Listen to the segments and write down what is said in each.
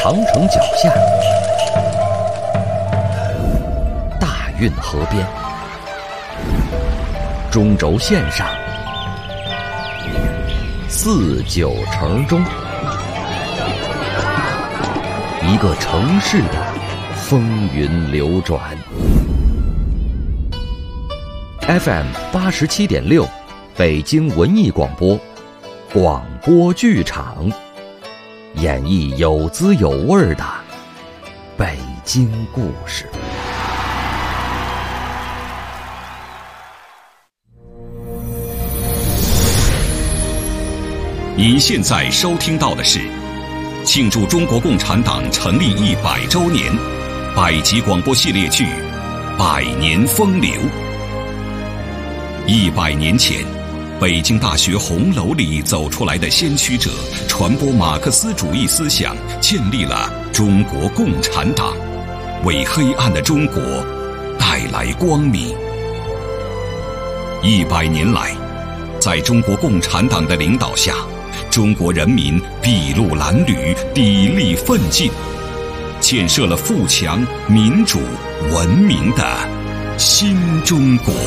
长城脚下，大运河边，中轴线上，四九城中，一个城市的风云流转。FM 87.6，北京文艺广播，广播剧场，演绎有滋有味的北京故事。 您现在收听到的是庆祝中国共产党成立100周年百集广播系列剧《百年风流》。100年前，北京大学红楼里走出来的先驱者，传播马克思主义思想，建立了中国共产党，为黑暗的中国带来光明。100年来，在中国共产党的领导下，中国人民筚路蓝缕，砥砺奋进，建设了富强、民主、文明的新中国。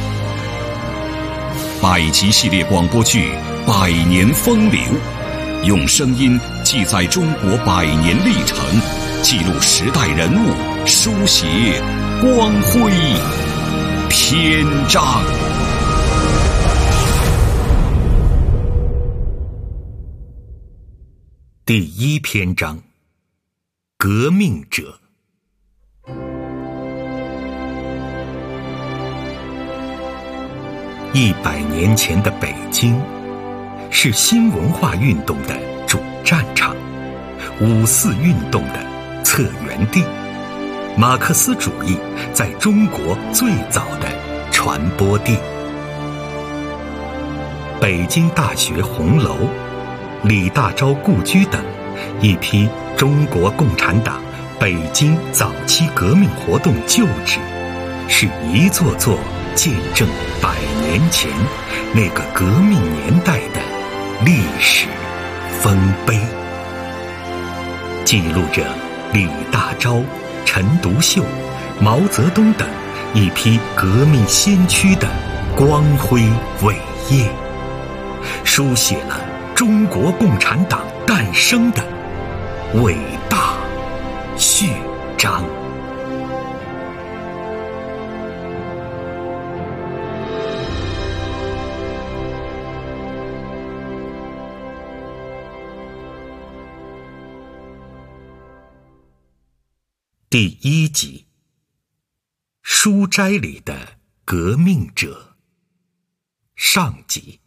百集系列广播剧《百年风流》，用声音记载中国100年历程，记录时代人物，书写光辉篇章。 第1篇章：革命者。100年前的北京，是新文化运动的主战场，5四运动的策源地，马克思主义在中国最早的传播地。北京大学红楼、李大钊故居等一批中国共产党北京早期革命活动旧址，是一座座见证100年前那个革命年代的历史丰碑，记录着李大钊、陈独秀、毛泽东等一批革命先驱的光辉伟业，书写了中国共产党诞生的伟大序章。第1集：书斋里的革命者。上集。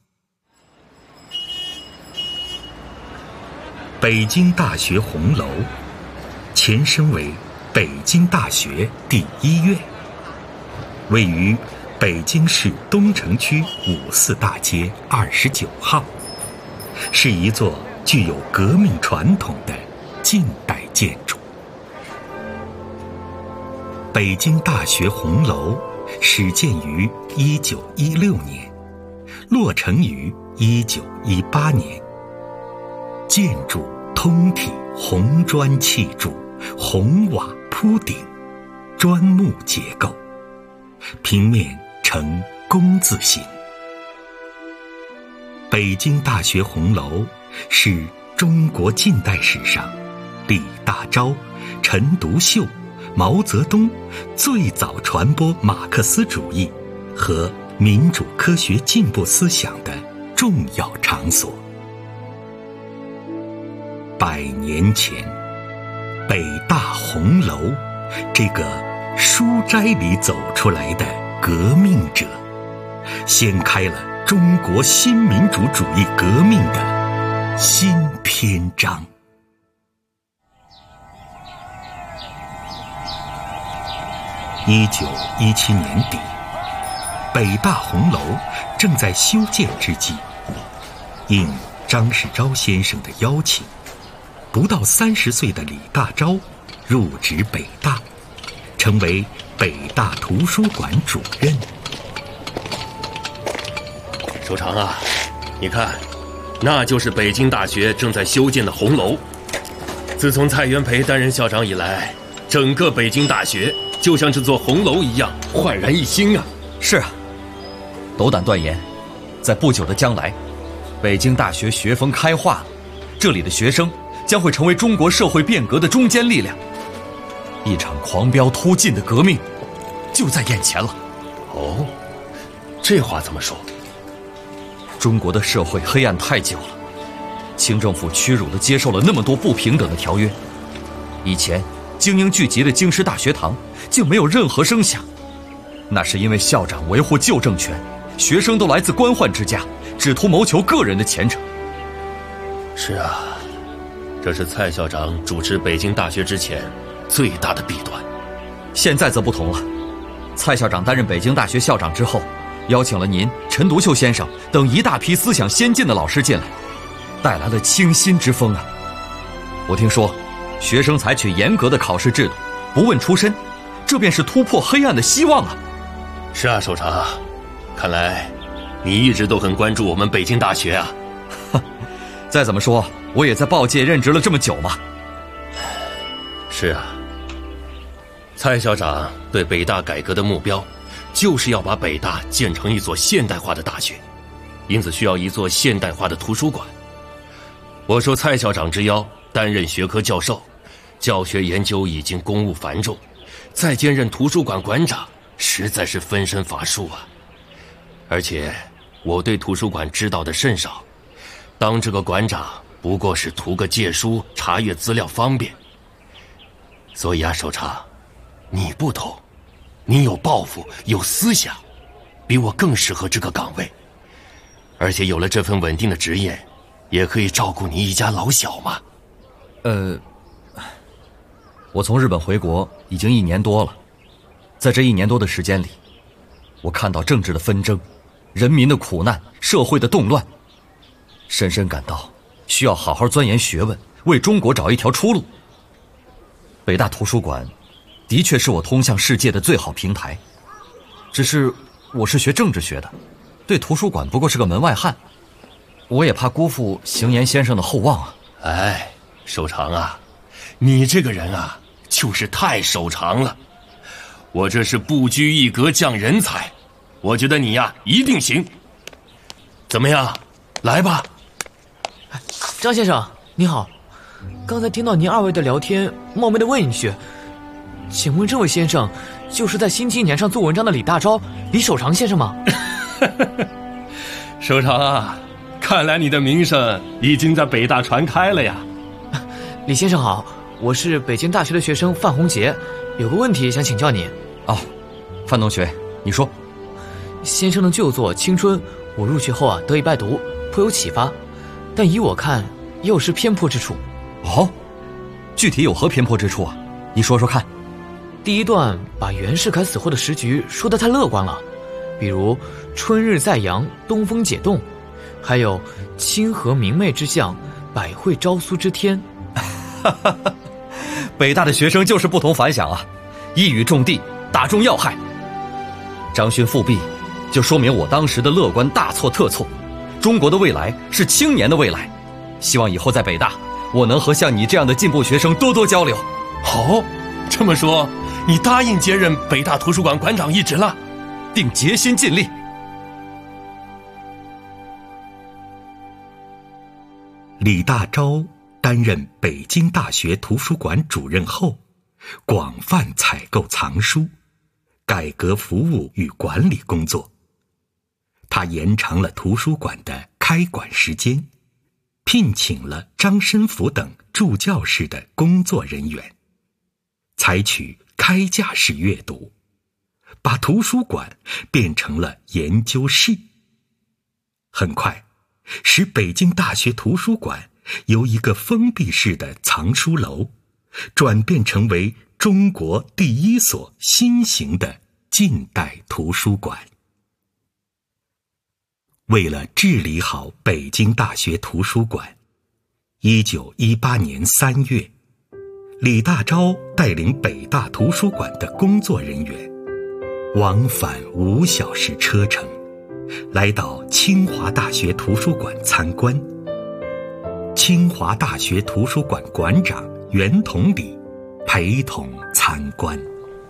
北京大学红楼，前身为北京大学第1院，位于北京市东城区5四大街29号，是一座具有革命传统的近代建筑。北京大学红楼始建于1916年，落成于1918年。建筑通体红砖砌筑，红瓦铺顶，砖木结构，平面呈弓字形。北京大学红楼是中国近代史上李大钊、陈独秀、毛泽东最早传播马克思主义和民主科学进步思想的重要场所。100年前，北大红楼这个书斋里走出来的革命者，掀开了中国新民主主义革命的新篇章。1917年底，北大红楼正在修建之际，应张世钊先生的邀请，不到30岁的李大钊入职北大，成为北大图书馆主任。 首长啊，你看，那就是北京大学正在修建的红楼。 自从蔡元培担任校长以来，整个北京大学就像这座红楼一样焕然一新啊！ 是啊，斗胆断言，在不久的将来，北京大学学风开化了，这里的学生将会成为中国社会变革的中坚力量。一场狂飙突进的革命就在眼前了。 哦，这话怎么说？ 中国的社会黑暗太久了，清政府屈辱地接受了那么多不平等的条约。以前精英聚集的京师大学堂竟没有任何声响，那是因为校长维护旧政权，学生都来自官宦之家，只图谋求个人的前程。 是啊，这是蔡校长主持北京大学之前最大的弊端。 现在则不同了，蔡校长担任北京大学校长之后，邀请了您、陈独秀先生等一大批思想先进的老师进来，带来了清新之风啊！我听说，学生采取严格的考试制度，不问出身，这便是突破黑暗的希望啊！ 是啊，首长，看来你一直都很关注我们北京大学啊。 再怎么说，我也在报界任职了这么久嘛。 是啊，蔡校长对北大改革的目标，就是要把北大建成一所现代化的大学，因此需要一座现代化的图书馆。我受蔡校长之邀，担任学科教授，教学研究已经公务繁重，再兼任图书馆馆长，实在是分身乏术啊。而且我对图书馆知道的甚少，当这个馆长不过是图个借书、查阅资料方便。所以啊，首长，你不同，你有抱负，有思想，比我更适合这个岗位。而且有了这份稳定的职业，也可以照顾你一家老小嘛。 我从日本回国已经1年多了，在这1年多的时间里，我看到政治的纷争、人民的苦难、社会的动乱，深深感到需要好好钻研学问，为中国找一条出路。北大图书馆的确是我通向世界的最好平台，只是我是学政治学的，对图书馆不过是个门外汉，我也怕辜负行言先生的厚望啊。 哎，守常啊，你这个人啊，就是太守常了。我这是不拘一格降人才，我觉得你呀一定行。怎么样，来吧。 张先生你好，刚才听到您二位的聊天，冒昧的问一句，请问这位先生就是在《新青年》上做文章的李大钊、李守常先生吗？ 守常啊，看来你的名声已经在北大传开了呀。 李先生好，我是北京大学的学生范洪杰，有个问题想请教您。 哦，范同学，你说。 先生的旧作《青春》，我入学后啊得以拜读，颇有启发，但以我看也有失偏颇之处。 哦，具体有何偏颇之处啊？你说说看。 第一段把袁世凯死后的时局说得太乐观了，比如春日在阳，东风解冻，还有清和明媚之象，百会朝苏之天。 北大的学生就是不同凡响啊，一语中的，打中要害。张勋复辟就说明我当时的乐观大错特错，中国的未来是青年的未来，希望以后在北大我能和像你这样的进步学生多多交流。 哦，这么说你答应接任北大图书馆馆长一职了？ 定竭心尽力。 李大钊担任北京大学图书馆主任后，广泛采购藏书，改革服务与管理工作。他延长了图书馆的开馆时间，聘请了张申府等助教式的工作人员，采取开架式阅读，把图书馆变成了研究室。很快，使北京大学图书馆由一个封闭式的藏书楼，转变成为中国第一所新型的近代图书馆。为了治理好北京大学图书馆，1918年3月，李大钊带领北大图书馆的工作人员，往返5小时车程，来到清华大学图书馆参观。清华大学图书馆馆长圆筒里陪同参观。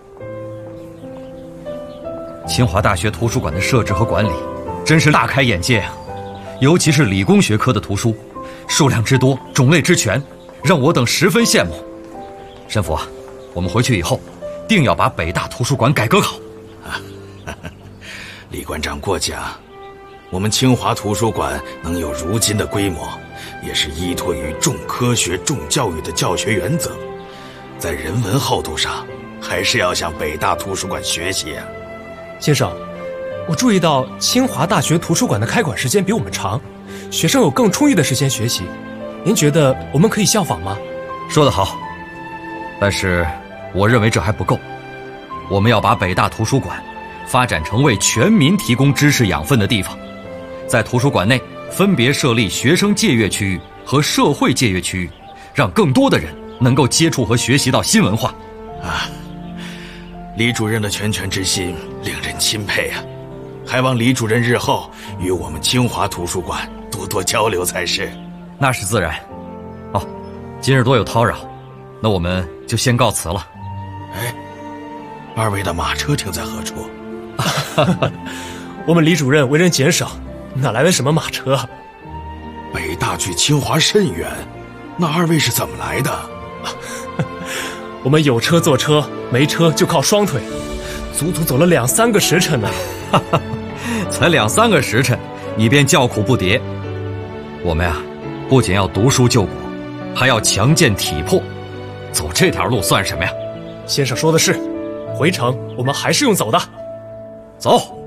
清华大学图书馆的设置和管理真是大开眼界啊！尤其是理工学科的图书，数量之多，种类之全，让我等十分羡慕。申府啊，我们回去以后定要把北大图书馆改革好。 李馆长过奖，我们清华图书馆能有如今的规模，也是依托于重科学、重教育的教学原则。在人文厚度上，还是要向北大图书馆学习啊。 先生，我注意到清华大学图书馆的开馆时间比我们长，学生有更充裕的时间学习。您觉得我们可以效仿吗？ 说得好，但是我认为这还不够。我们要把北大图书馆发展成为全民提供知识养分的地方。在图书馆内分别设立学生借阅区域和社会借阅区域，让更多的人能够接触和学习到新文化。 李主任的拳拳之心令人钦佩啊！还望李主任日后与我们清华图书馆多多交流才是。 那是自然。今日多有叨扰，那我们就先告辞了。 二位的马车停在何处？ 我们李主任为人俭少，哪来的什么马车？ 北大距清华甚远，那二位是怎么来的？ 我们有车坐车，没车就靠双腿，足足走了2-3个时辰呢。 才2-3个时辰，你便叫苦不迭。我们不仅要读书救国，还要强健体魄，走这条路算什么呀？ 先生说的是，回程我们还是用走的。 走。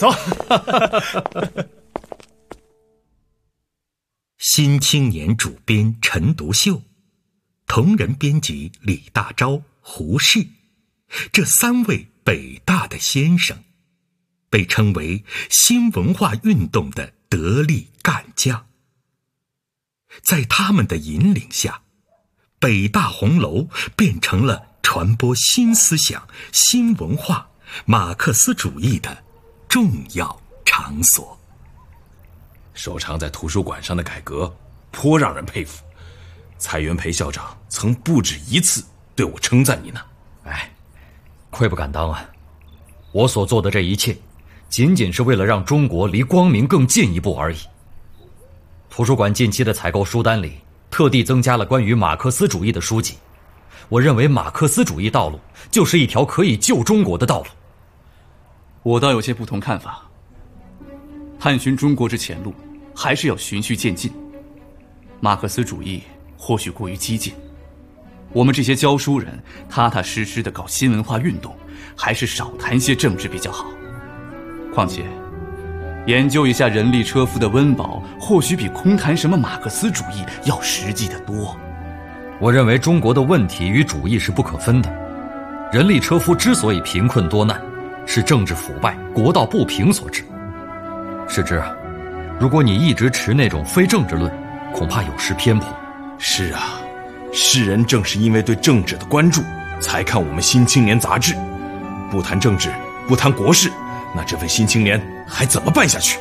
新青年主编陈独秀，同人编辑李大钊、胡适，这3位北大的先生，被称为新文化运动的得力干将。在他们的引领下，北大红楼变成了传播新思想、新文化、马克思主义的重要场所。 收藏在图书馆上的改革颇让人佩服，蔡元培校长曾不止一次对我称赞你呢。 愧不敢当啊！我所做的这一切，仅仅是为了让中国离光明更进一步而已。图书馆近期的采购书单里，特地增加了关于马克思主义的书籍。我认为马克思主义道路就是一条可以救中国的道路。 我倒有些不同看法。探寻中国之前路，还是要循序渐进。马克思主义或许过于激进，我们这些教书人踏踏实实地搞新文化运动，还是少谈些政治比较好。况且研究一下人力车夫的温饱，或许比空谈什么马克思主义要实际得多。 我认为中国的问题与主义是不可分的。人力车夫之所以贫困多难，是政治腐败、国道不平所致。世之啊，如果你一直持那种非政治论，恐怕有失偏颇。 是啊，世人正是因为对政治的关注，才看我们《新青年》杂志。不谈政治，不谈国事，那这份《新青年》还怎么办下去？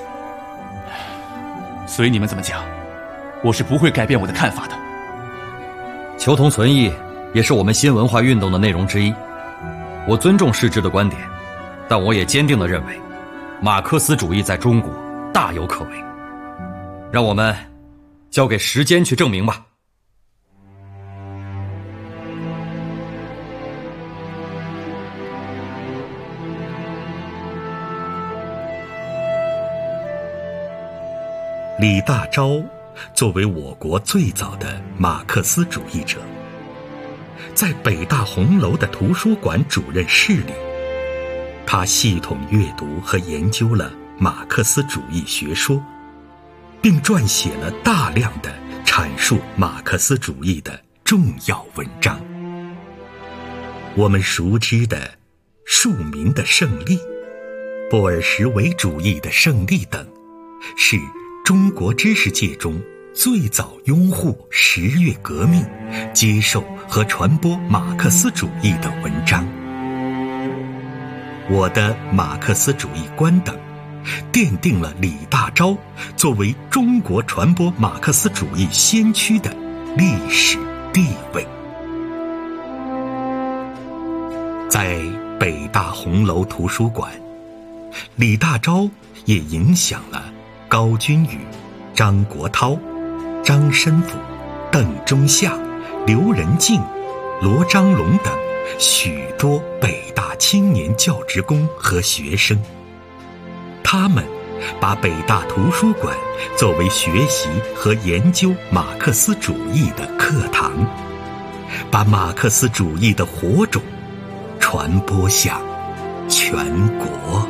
随你们怎么讲，我是不会改变我的看法的。 求同存异也是我们新文化运动的内容之一。我尊重世之的观点，但我也坚定地认为，马克思主义在中国大有可为。让我们交给时间去证明吧。 李大钊作为我国最早的马克思主义者，在北大红楼的图书馆主任室里，他系统阅读和研究了马克思主义学说，并撰写了大量的阐述马克思主义的重要文章。我们熟知的庶民的胜利、布尔什维主义的胜利等，是中国知识界中最早拥护10月革命、接受和传播马克思主义的文章。我的马克思主义观等，奠定了李大钊作为中国传播马克思主义先驱的历史地位。 在北大红楼图书馆，李大钊也影响了高君宇、张国焘、张申府、邓中夏、刘仁静、罗章龙等许多北大青年教职工和学生。他们把北大图书馆作为学习和研究马克思主义的课堂，把马克思主义的火种传播向全国。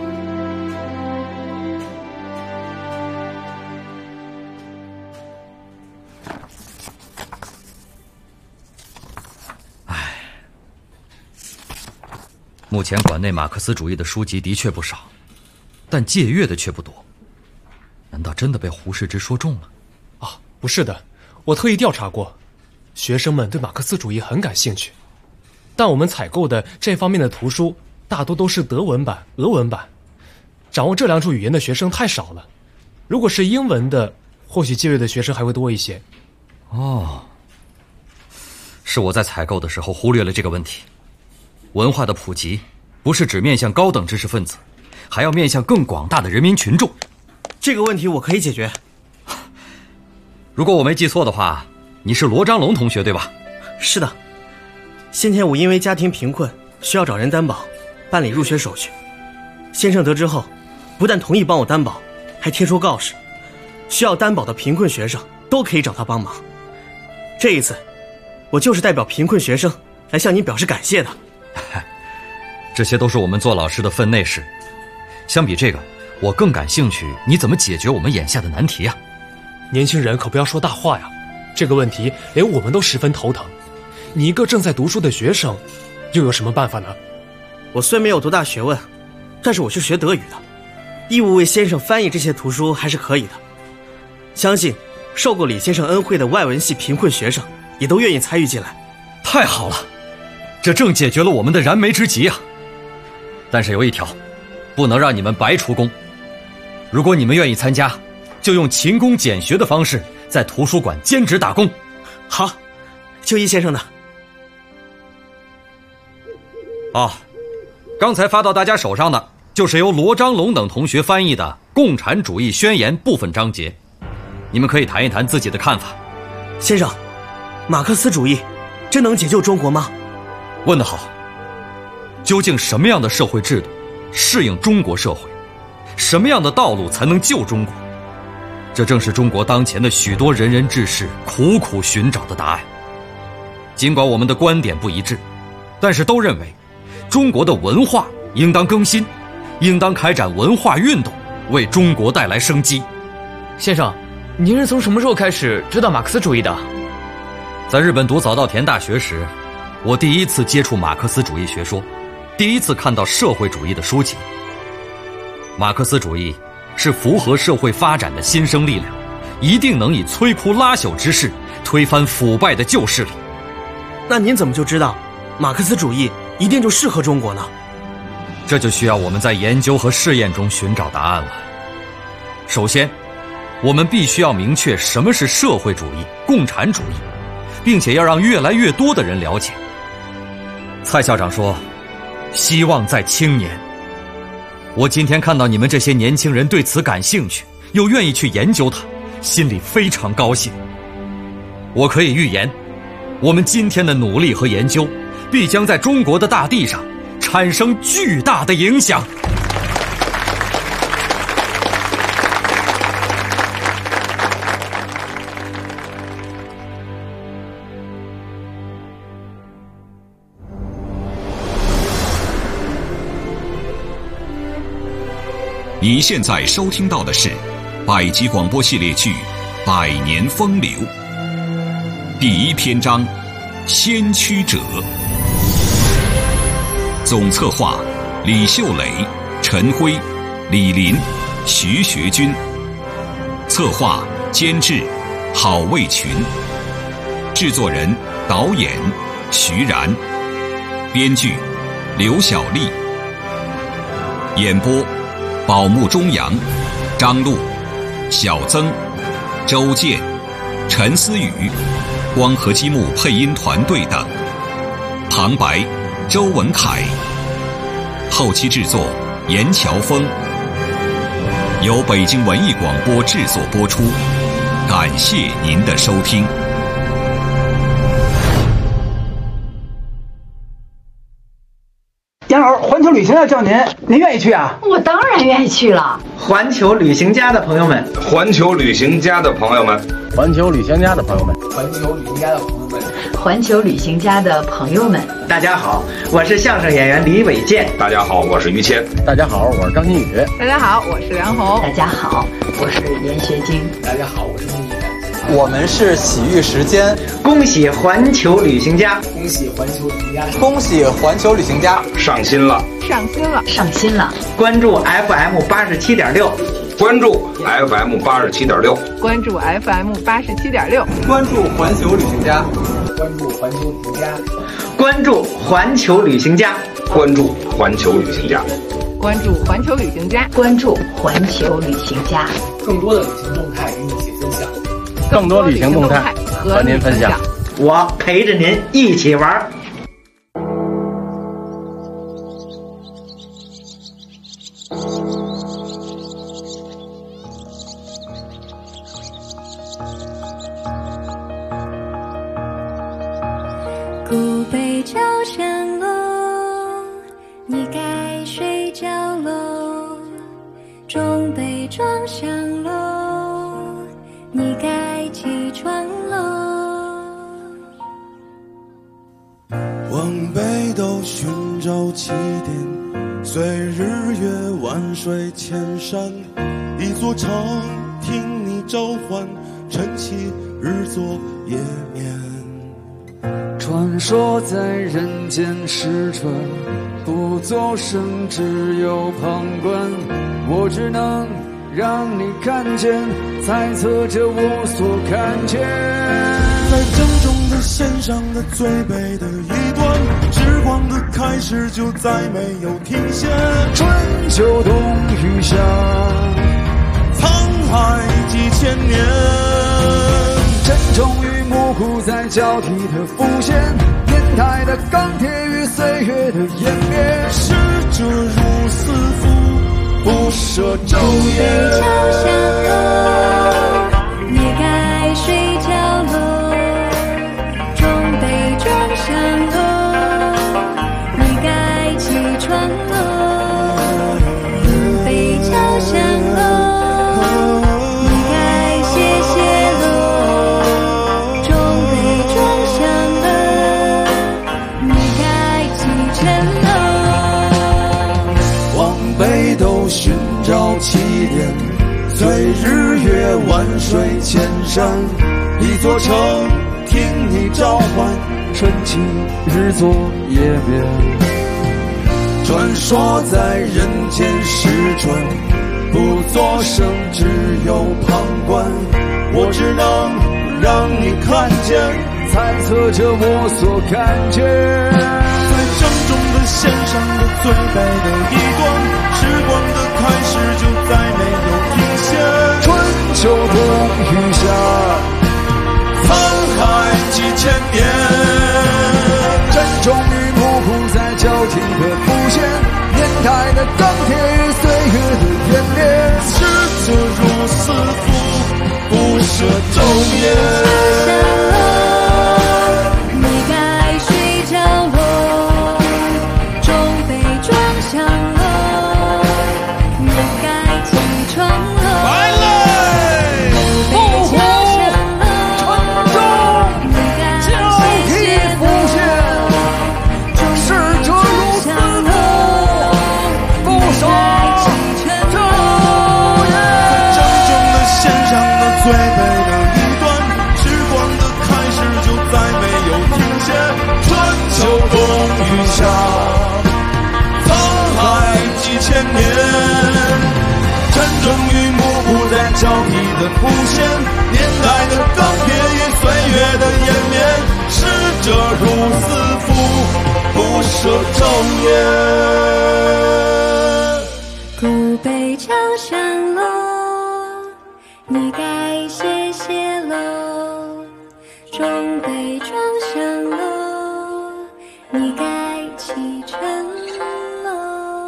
目前馆内马克思主义的书籍的确不少，但借阅的却不多。难道真的被胡适之说中了？ 啊，不是的，我特意调查过，学生们对马克思主义很感兴趣，但我们采购的这方面的图书大多都是德文版、俄文版，掌握这两种语言的学生太少了。如果是英文的，或许借阅的学生还会多一些。 哦，是我在采购的时候忽略了这个问题。文化的普及不是只面向高等知识分子，还要面向更广大的人民群众。 这个问题我可以解决。 如果我没记错的话，你是罗章龙同学对吧？ 是的，先前我因为家庭贫困需要找人担保，办理入学手续。先生得知后，不但同意帮我担保，还贴出告示，需要担保的贫困学生都可以找他帮忙。这一次，我就是代表贫困学生来向您表示感谢的。 这些都是我们做老师的分内事。相比这个，我更感兴趣你怎么解决我们眼下的难题啊？ 年轻人可不要说大话呀，这个问题连我们都十分头疼。你一个正在读书的学生，又有什么办法呢？ 我虽没有多大学问，但是我是学德语的，义务为先生翻译这些图书还是可以的。相信受过李先生恩惠的外文系贫困学生也都愿意参与进来。 太好了，这正解决了我们的燃眉之急啊！但是有一条，不能让你们白出工。如果你们愿意参加，就用勤工俭学的方式在图书馆兼职打工。 好，就依先生的。 刚才发到大家手上的就是由罗章龙等同学翻译的《共产主义宣言》部分章节，你们可以谈一谈自己的看法。 先生，马克思主义真能解救中国吗？ 问得好。究竟什么样的社会制度适应中国社会？什么样的道路才能救中国？这正是中国当前的许多仁人志士苦苦寻找的答案。尽管我们的观点不一致，但是都认为中国的文化应当更新，应当开展文化运动，为中国带来生机。 先生，您是从什么时候开始知道马克思主义的？ 在日本读早稻田大学时，我第一次接触马克思主义学说，第一次看到社会主义的书籍。马克思主义是符合社会发展的新生力量，一定能以摧枯拉朽之势推翻腐败的旧势力。 那您怎么就知道马克思主义一定就适合中国呢？ 这就需要我们在研究和试验中寻找答案了。首先，我们必须要明确什么是社会主义、共产主义，并且要让越来越多的人了解。蔡校长说，希望在青年。我今天看到你们这些年轻人对此感兴趣，又愿意去研究它，心里非常高兴。我可以预言，我们今天的努力和研究，必将在中国的大地上产生巨大的影响。 你现在收听到的是百集广播系列剧《百年风流》第一篇章：先驱者。总策划：李秀磊、陈辉、李林、徐学军。策划、监制：郝卫群。制作人、导演：徐然。编剧：刘小丽。演播：宝木中阳、张璐、小曾、周健、陈思雨、光合积木配音团队等。旁白：周文凯、 后期制作严乔峰，由北京文艺广播制作播出。感谢您的收听。 杨老师，环球旅行要叫您，您愿意去啊？ 我当然愿意去了。 环球旅行家的朋友们， 环球旅行家的朋友们， 环球旅行家的朋友们， 环球旅行家的朋友们， 环球旅行家的朋友们， 大家好，我是相声演员李伟健。 大家好，我是于谦。 大家好，我是张馨予。 大家好，我是梁红。 大家好，我是严学晶。 大家好，我是孟一然。 我们是喜遇时间， 恭喜环球旅行家， 恭喜环球旅行家， 恭喜环球旅行家上新了， 上新了， 上新了！ 关注 FM 87.6， 关注 FM 87.6， 关注 FM 87.6， 关注环球旅行家， 关注环球旅行家， 关注环球旅行家， 关注环球旅行家， 关注环球旅行家， 关注环球旅行家， 更多的旅行动态与你一起分享。 更多旅行动态和您分享， 我陪着您一起玩。 古北朝山楼，你该睡觉喽；中北庄上楼，你该起床喽。 往北斗寻找起点，随日月万水千山，一座城听你召唤，晨起日作夜眠。 传说在人间失传，不作声，只有旁观。我只能让你看见，猜测着我所看见。 在正中的线上的最北的一端，时光的开始就再没有停歇。 春秋冬雨夏， 沧海几千年， 真终与模糊在交替的浮现，年代的钢铁与岁月的湮灭。 逝者如斯夫，不舍昼夜。 朝霞楼，你该睡觉喽；中北庄上楼，你该起床喽；古北朝山楼，你该歇歇喽；中北庄上楼，你该启程喽。 往北斗寻找起点，随日月万水千山，一座城听你召唤， 春起日作夜眠。 传说在人间失传，不作声，只有旁观。我只能让你看见， 猜测着我所看见。 在正中的线上的最北的一端，时光的开始就再没有停歇。 春秋冬雨夏， 沧海几千年， 真终于模糊在交替的浮现，年代的钢铁与岁月的湮灭。 逝者如斯夫，不舍昼夜。最北的一端，时光的开始就再没有停歇。春秋冬雨夏，沧海几千年，真正与模糊在交替的浮现，年代的钢铁与岁月的湮灭。逝者如斯夫，不舍昼夜。 古北朝山楼，你该歇歇喽；中北庄上楼，你该启程喽。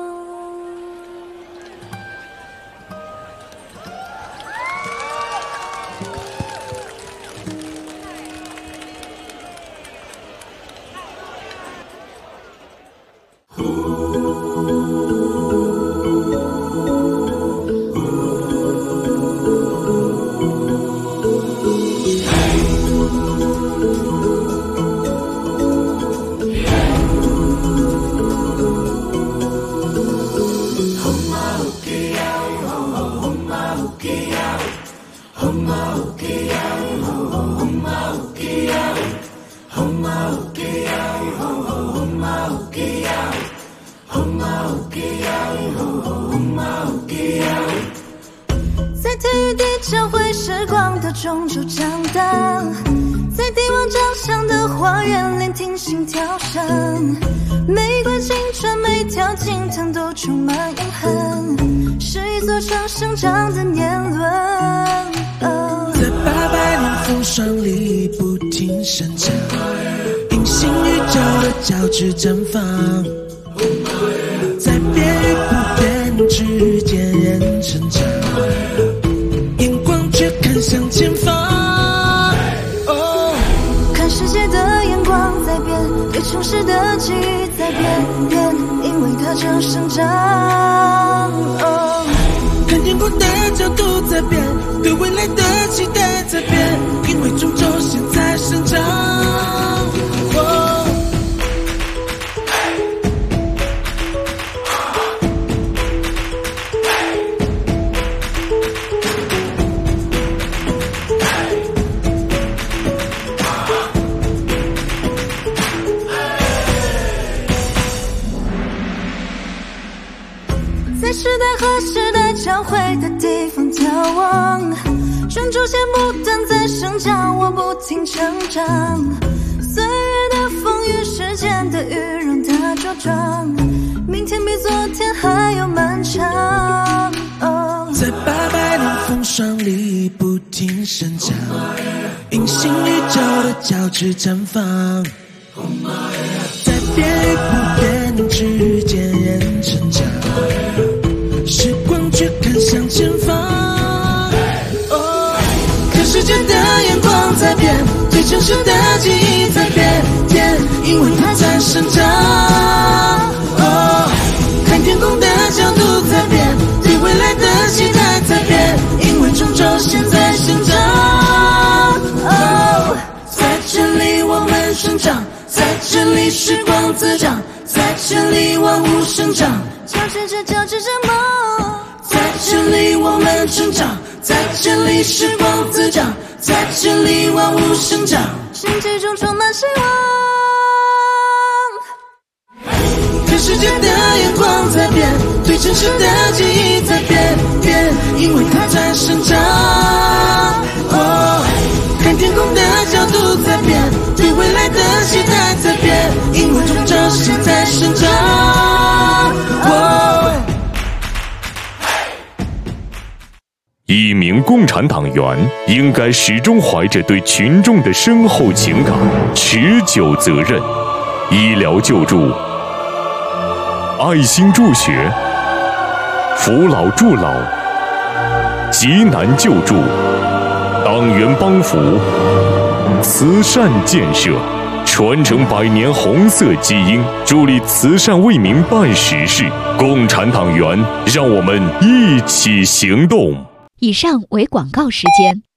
在体育地教会时光的终究长大，在帝王长相的花园聆听心跳声，每一段青春每条金藤都充满永恒，是一座城生长的年轮。 在800年风霜里不停生长，平行宇宙的交织绽放，在变与不变之间人成长，眼光却看向前方。 看世界的眼光在变，对城市的记忆在变，因为它正生长。 看天空的角度在变，对未来的期待在变，因为终究现在生长。 在时代和时代交汇的地方眺望，专注线不断在生长，我不停成长。岁月的风雨，时间的雨，让它茁壮，明天比昨天还要漫长。 在800年风霜里不停生长，平行宇宙的交织绽放，在变与不变之间人成长，时光却看向前方。看世界的眼光在变，对城市的记忆在变，因为它在生长。看天空的角度在变，对未来的期待在变，因为终究现在生长。在这里我们生长，在这里时光滋长，在这里万物生长， 交织着梦。 在这里我们成长，在这里时光滋长，在这里万物生长， 心之中充满希望。 看世界的眼光在变，对城市的记忆在变，因为它在生长。看天空的角度在变，对未来的期待在变，因为终究现在生长。 一名共产党员应该始终怀着对群众的深厚情感、持久责任。医疗救助、爱心助学、扶老助老、急难救助、党员帮扶、慈善建设，传承100年红色基因，助力慈善为民办实事。共产党员，让我们一起行动。 以上为广告时间。